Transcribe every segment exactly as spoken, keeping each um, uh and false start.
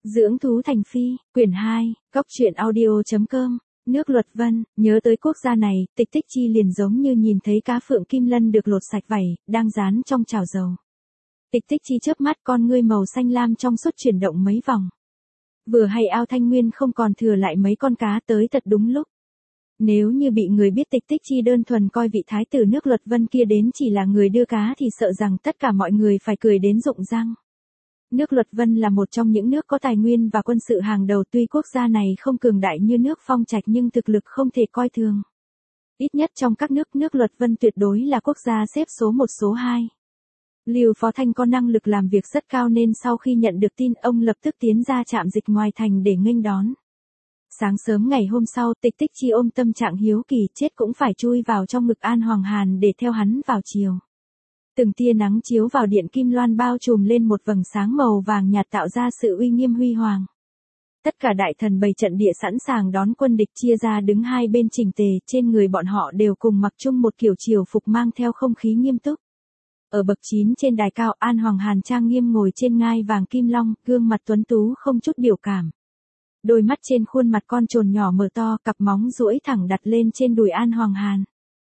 Dưỡng thú thành phi, quyển hai, cóc truyện audio.com, nước Luật Vân, nhớ tới quốc gia này, Tịch Tích Chi liền giống như nhìn thấy cá phượng kim lân được lột sạch vảy, đang rán trong chảo dầu. Tịch Tích Chi chớp mắt con ngươi màu xanh lam trong suốt chuyển động mấy vòng. Vừa hay ao Thanh Nguyên không còn thừa lại mấy con cá tới thật đúng lúc. Nếu như bị người biết Tịch Tích Chi đơn thuần coi vị thái tử nước Luật Vân kia đến chỉ là người đưa cá thì sợ rằng tất cả mọi người phải cười đến rụng răng. Nước Luật Vân là một trong những nước có tài nguyên và quân sự hàng đầu, tuy quốc gia này không cường đại như nước Phong Trạch nhưng thực lực không thể coi thường. Ít nhất trong các nước, nước Luật Vân tuyệt đối là quốc gia xếp số một số hai. Lưu Phó Thanh có năng lực làm việc rất cao nên sau khi nhận được tin ông lập tức tiến ra trạm dịch ngoài thành để nghênh đón. Sáng sớm ngày hôm sau, Tịch Tích Chi ôm tâm trạng hiếu kỳ chết cũng phải chui vào trong ngực An Hoàng Hàn để theo hắn vào chiều. Từng tia nắng chiếu vào điện kim loan bao trùm lên một vầng sáng màu vàng nhạt tạo ra sự uy nghiêm huy hoàng. Tất cả đại thần bày trận địa sẵn sàng đón quân địch chia ra đứng hai bên chỉnh tề, trên người bọn họ đều cùng mặc chung một kiểu triều phục mang theo không khí nghiêm túc. Ở bậc chín trên đài cao, An Hoàng Hàn trang nghiêm ngồi trên ngai vàng kim long, gương mặt tuấn tú không chút biểu cảm. Đôi mắt trên khuôn mặt con trồn nhỏ mở to, cặp móng duỗi thẳng đặt lên trên đùi An Hoàng Hàn.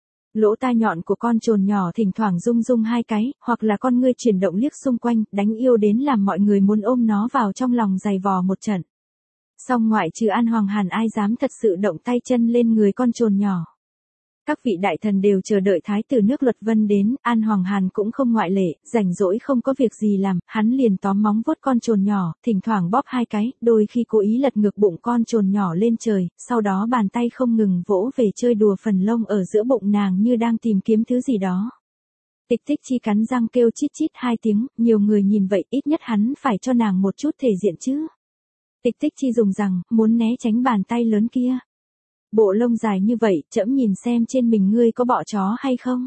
Lỗ tai nhọn của con trồn nhỏ thỉnh thoảng rung rung hai cái, hoặc là con ngươi chuyển động liếc xung quanh, đánh yêu đến làm mọi người muốn ôm nó vào trong lòng giày vò một trận. Song ngoại trừ An Hoàng Hàn ai dám thật sự động tay chân lên người con trồn nhỏ. Các vị đại thần đều chờ đợi thái tử nước Luật Vân đến, An Hoàng Hàn cũng không ngoại lệ, rảnh rỗi không có việc gì làm, hắn liền tóm móng vuốt con trồn nhỏ, thỉnh thoảng bóp hai cái, đôi khi cố ý lật ngược bụng con trồn nhỏ lên trời, sau đó bàn tay không ngừng vỗ về chơi đùa phần lông ở giữa bụng nàng như đang tìm kiếm thứ gì đó. Tịch Tích Chi cắn răng kêu chít chít hai tiếng, nhiều người nhìn vậy ít nhất hắn phải cho nàng một chút thể diện chứ. Tịch Tích Chi dùng rằng, muốn né tránh bàn tay lớn kia. Bộ lông dài như vậy, trẫm nhìn xem trên mình ngươi có bọ chó hay không?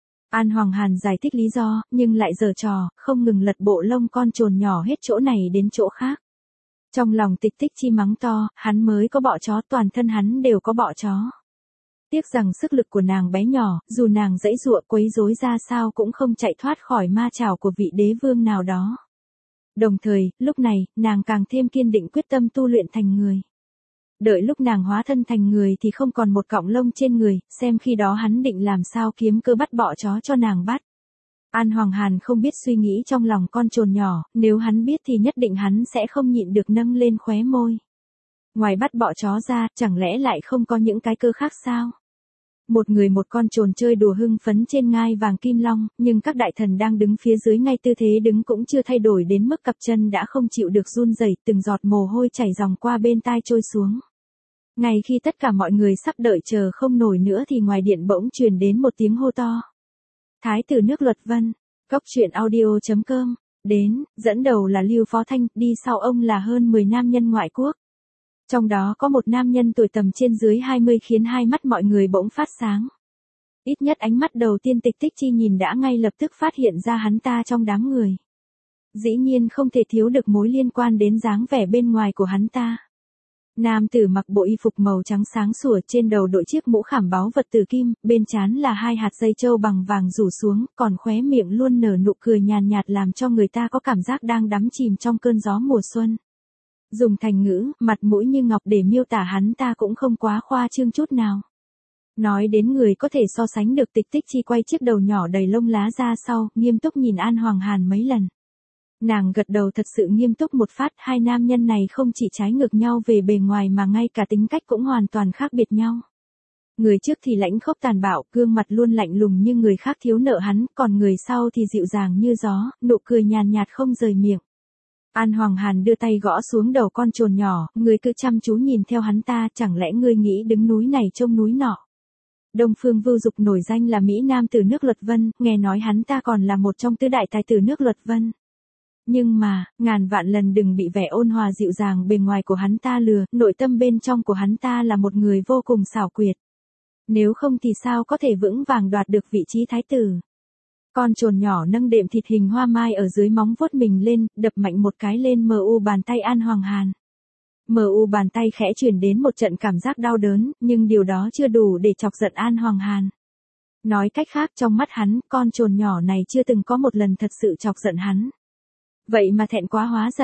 An Hoàng Hàn giải thích lý do, nhưng lại giở trò, không ngừng lật bộ lông con trồn nhỏ hết chỗ này đến chỗ khác. Trong lòng Tịch Tích Chi mắng to, hắn mới có bọ chó, toàn thân hắn đều có bọ chó. Tiếc rằng sức lực của nàng bé nhỏ, dù nàng giãy giụa quấy rối ra sao cũng không chạy thoát khỏi ma chảo của vị đế vương nào đó. Đồng thời, lúc này, nàng càng thêm kiên định quyết tâm tu luyện thành người. Đợi lúc nàng hóa thân thành người thì không còn một cọng lông trên người, xem khi đó hắn định làm sao kiếm cơ bắt bọ chó cho nàng bắt. An Hoàng Hàn không biết suy nghĩ trong lòng con trồn nhỏ, nếu hắn biết thì nhất định hắn sẽ không nhịn được nâng lên khóe môi. Ngoài bắt bọ chó ra, chẳng lẽ lại không có những cái cơ khác sao? Một người một con trồn chơi đùa hưng phấn trên ngai vàng kim long, nhưng các đại thần đang đứng phía dưới ngay tư thế đứng cũng chưa thay đổi đến mức cặp chân đã không chịu được run rẩy, từng giọt mồ hôi chảy ròng qua bên tai trôi xuống. Ngay khi tất cả mọi người sắp đợi chờ không nổi nữa thì ngoài điện bỗng truyền đến một tiếng hô to. Thái tử nước Luật Vân, cóc truyện audio.com, đến, dẫn đầu là Lưu Phó Thanh, đi sau ông là hơn mười nam nhân ngoại quốc. Trong đó có một nam nhân tuổi tầm trên dưới hai mươi khiến hai mắt mọi người bỗng phát sáng. Ít nhất ánh mắt đầu tiên Tịch Tích Chi nhìn đã ngay lập tức phát hiện ra hắn ta trong đám người. Dĩ nhiên không thể thiếu được mối liên quan đến dáng vẻ bên ngoài của hắn ta. Nam tử mặc bộ y phục màu trắng sáng sủa, trên đầu đội chiếc mũ khảm báu vật tử kim, bên trán là hai hạt dây châu bằng vàng rủ xuống, còn khóe miệng luôn nở nụ cười nhàn nhạt làm cho người ta có cảm giác đang đắm chìm trong cơn gió mùa xuân. Dùng thành ngữ, mặt mũi như ngọc để miêu tả hắn ta cũng không quá khoa trương chút nào. Nói đến người có thể so sánh được, Tịch Tích Chi quay chiếc đầu nhỏ đầy lông lá ra sau, nghiêm túc nhìn An Hoàng Hàn mấy lần. Nàng gật đầu thật sự nghiêm túc một phát, hai nam nhân này không chỉ trái ngược nhau về bề ngoài mà ngay cả tính cách cũng hoàn toàn khác biệt nhau. Người trước thì lãnh khốc tàn bạo, gương mặt luôn lạnh lùng như người khác thiếu nợ hắn, còn người sau thì dịu dàng như gió, nụ cười nhàn nhạt không rời miệng. An Hoàng Hàn đưa tay gõ xuống đầu con trồn nhỏ, ngươi cứ chăm chú nhìn theo hắn ta, chẳng lẽ ngươi nghĩ đứng núi này trông núi nọ. Đông Phương Vưu Dục nổi danh là Mỹ Nam tử nước Luật Vân, nghe nói hắn ta còn là một trong tứ đại tài tử nước Luật Vân. Nhưng mà, ngàn vạn lần đừng bị vẻ ôn hòa dịu dàng bề ngoài của hắn ta lừa, nội tâm bên trong của hắn ta là một người vô cùng xảo quyệt. Nếu không thì sao có thể vững vàng đoạt được vị trí thái tử. Con trồn nhỏ nâng đệm thịt hình hoa mai ở dưới móng vuốt mình lên, đập mạnh một cái lên mờ u bàn tay An Hoàng Hàn. Mờ u bàn tay khẽ chuyển đến một trận cảm giác đau đớn, nhưng điều đó chưa đủ để chọc giận An Hoàng Hàn. Nói cách khác, trong mắt hắn, con trồn nhỏ này chưa từng có một lần thật sự chọc giận hắn. Vậy mà thẹn quá hóa giận,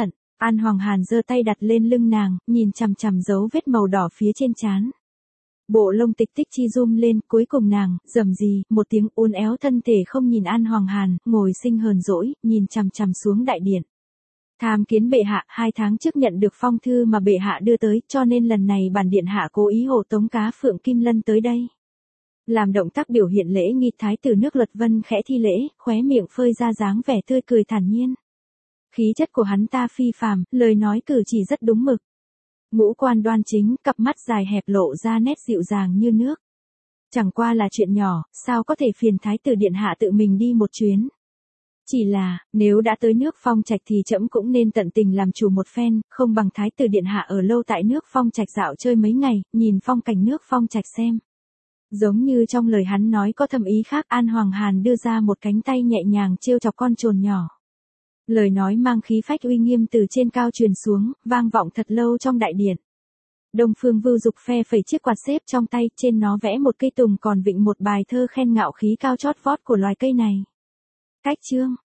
An Hoàng Hàn giơ tay đặt lên lưng nàng, nhìn chằm chằm dấu vết màu đỏ phía trên trán. Bộ lông Tịch Tích Chi run lên, cuối cùng nàng, rầm gì, một tiếng uốn éo thân thể không nhìn An Hoàng Hàn, ngồi sinh hờn dỗi, nhìn chằm chằm xuống đại điện. Tham kiến bệ hạ, hai tháng trước nhận được phong thư mà bệ hạ đưa tới, cho nên lần này bản điện hạ cố ý hộ tống Cá Phượng Kim Lân tới đây. Làm động tác biểu hiện lễ nghi, thái tử Nước Luật Vân khẽ thi lễ, khóe miệng phơi ra dáng vẻ tươi cười thản nhiên. Khí chất của hắn ta phi phàm, lời nói cử chỉ rất đúng mực. Ngũ quan đoan chính, cặp mắt dài hẹp lộ ra nét dịu dàng như nước. Chẳng qua là chuyện nhỏ, sao có thể phiền thái tử điện hạ tự mình đi một chuyến. Chỉ là, nếu đã tới nước Phong Trạch thì trẫm cũng nên tận tình làm chủ một phen, không bằng thái tử điện hạ ở lâu tại nước Phong Trạch dạo chơi mấy ngày, nhìn phong cảnh nước Phong Trạch xem. Giống như trong lời hắn nói có thâm ý khác, An Hoàng Hàn đưa ra một cánh tay nhẹ nhàng trêu chọc con trồn nhỏ. Lời nói mang khí phách uy nghiêm từ trên cao truyền xuống, vang vọng thật lâu trong đại điện. Đông Phương Vưu Dục phe phẩy chiếc quạt xếp trong tay, trên nó vẽ một cây tùng còn vịnh một bài thơ khen ngạo khí cao chót vót của loài cây này. Cách chương